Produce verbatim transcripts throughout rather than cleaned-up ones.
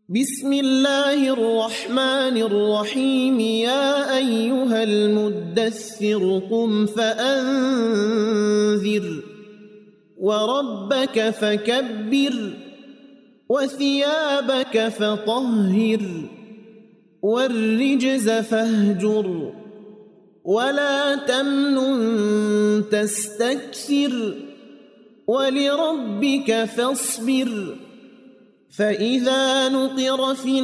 بسم الله الرحمن الرحيم يا أيها المدثر قم فأنذر وربك فكبر وثيابك فطهر والرجز فاهجر ولا تمنن تستكثر ولربك فاصبر فإذا نقر في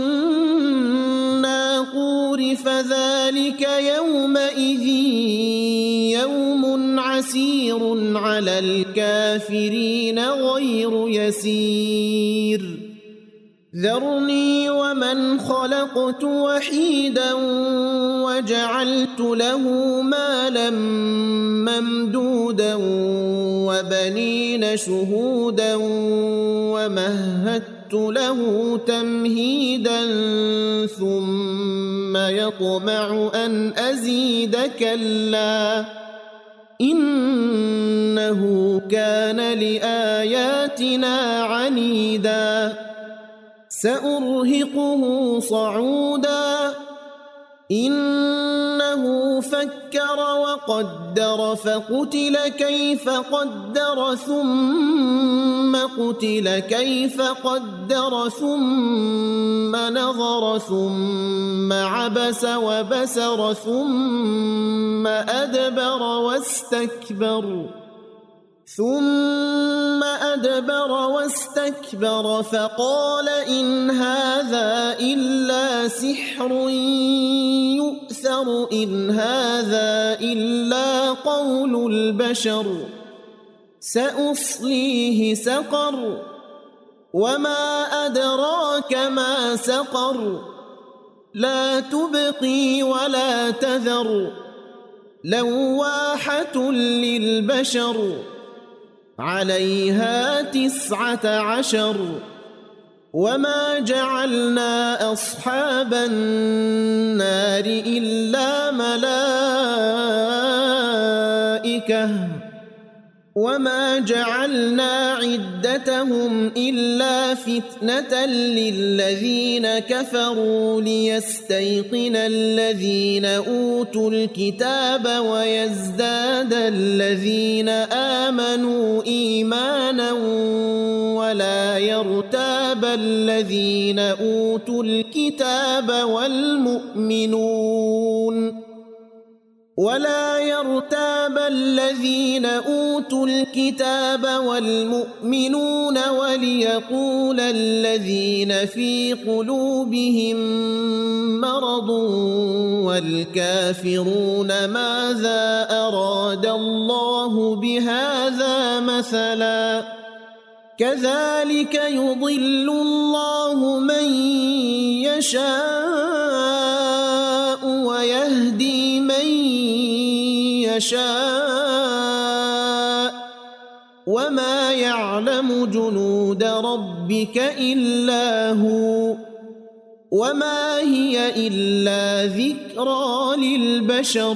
الناقور فذلك يومئذ يوم عسير على الكافرين غير يسير ذرني ومن خلقت وحيدا وجعلت له مالا ممدودا وبنين شهودا ومهدت له تمهيدا ثم يطمع أن أزيد كلا إنه كان لآياتنا عنيدا سأرهقه صعودا إنه فكر وقدر فقتل كيف قدر ثم قتل كيف قدر ثم نظر ثم عبس وبسر ثم أدبر واستكبر ثم أدبر واستكبر فقال إن هذا إلا سحر يؤثر إن هذا إلا قول البشر سأصليه سقر وما أدراك ما سقر لا تبقي ولا تذر لواحة للبشر عليها تسعة عشر وما جعلنا أصحاب النار إلا ملائكة وما جعلنا عدتهم إلا فتنة للذين كفروا ليستيقن الذين أوتوا الكتاب ويزداد الذين آمنوا إيمانا ولا يرتاب الذين أوتوا الكتاب والمؤمنون ولا يرتاب الذين أوتوا الكتاب والمؤمنون وليقول الذين في قلوبهم مرض والكافرون ماذا أراد الله بهذا مثلا كذلك يضل الله من يشاء ويهدي من يشاء وما يعلم جنود ربك إلا هو وما هي إلا ذكرى للبشر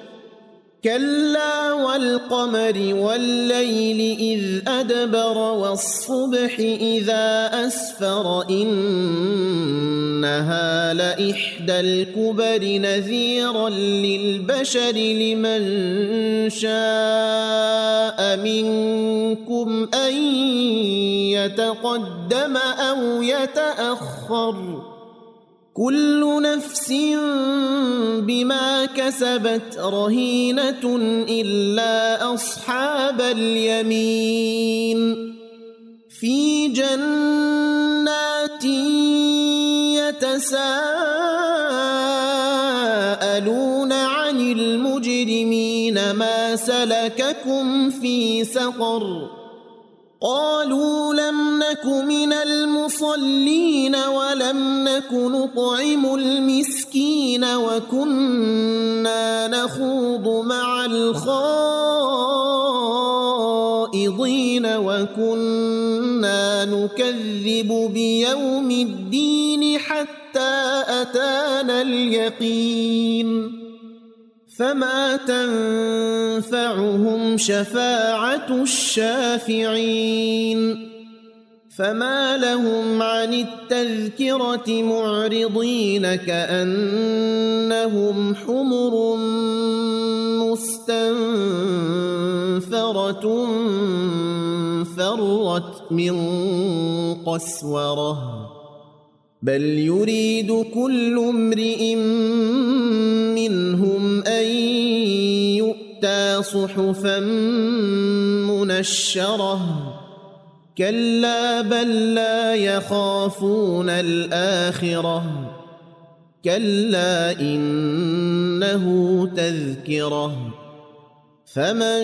كلا والقمر والليل إذ أدبر والصبح إذا أسفر إنها لإحدى الكبر نذيرا للبشر لمن شاء منكم أن يتقدم أو يتأخر كل نفس بما كسبت رهينة إلا أصحاب اليمين في جنات يتساءلون عن المجرمين ما سلككم في سقر قالوا لم نك من المصلين ولم نك نطعم المسكين وكنا نخوض مع الخائضين وكنا نكذب بيوم الدين حتى أتانا اليقين فما تنفعهم شفاعة الشافعين فما لهم عن التذكرة معرضين كأنهم حمر مستنفرة فرت من قسورة بل يريد كل امرئ منهم أن يؤتى صحفا منشرة كلا بل لا يخافون الآخرة كلا إنه تذكرة فمن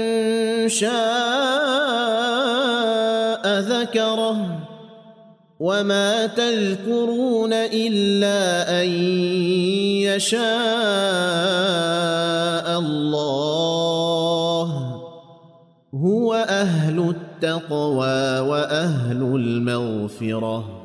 شاء ذكره وما تذكرون إلا أن يشاء الله هو أهل التقوى وأهل المغفرة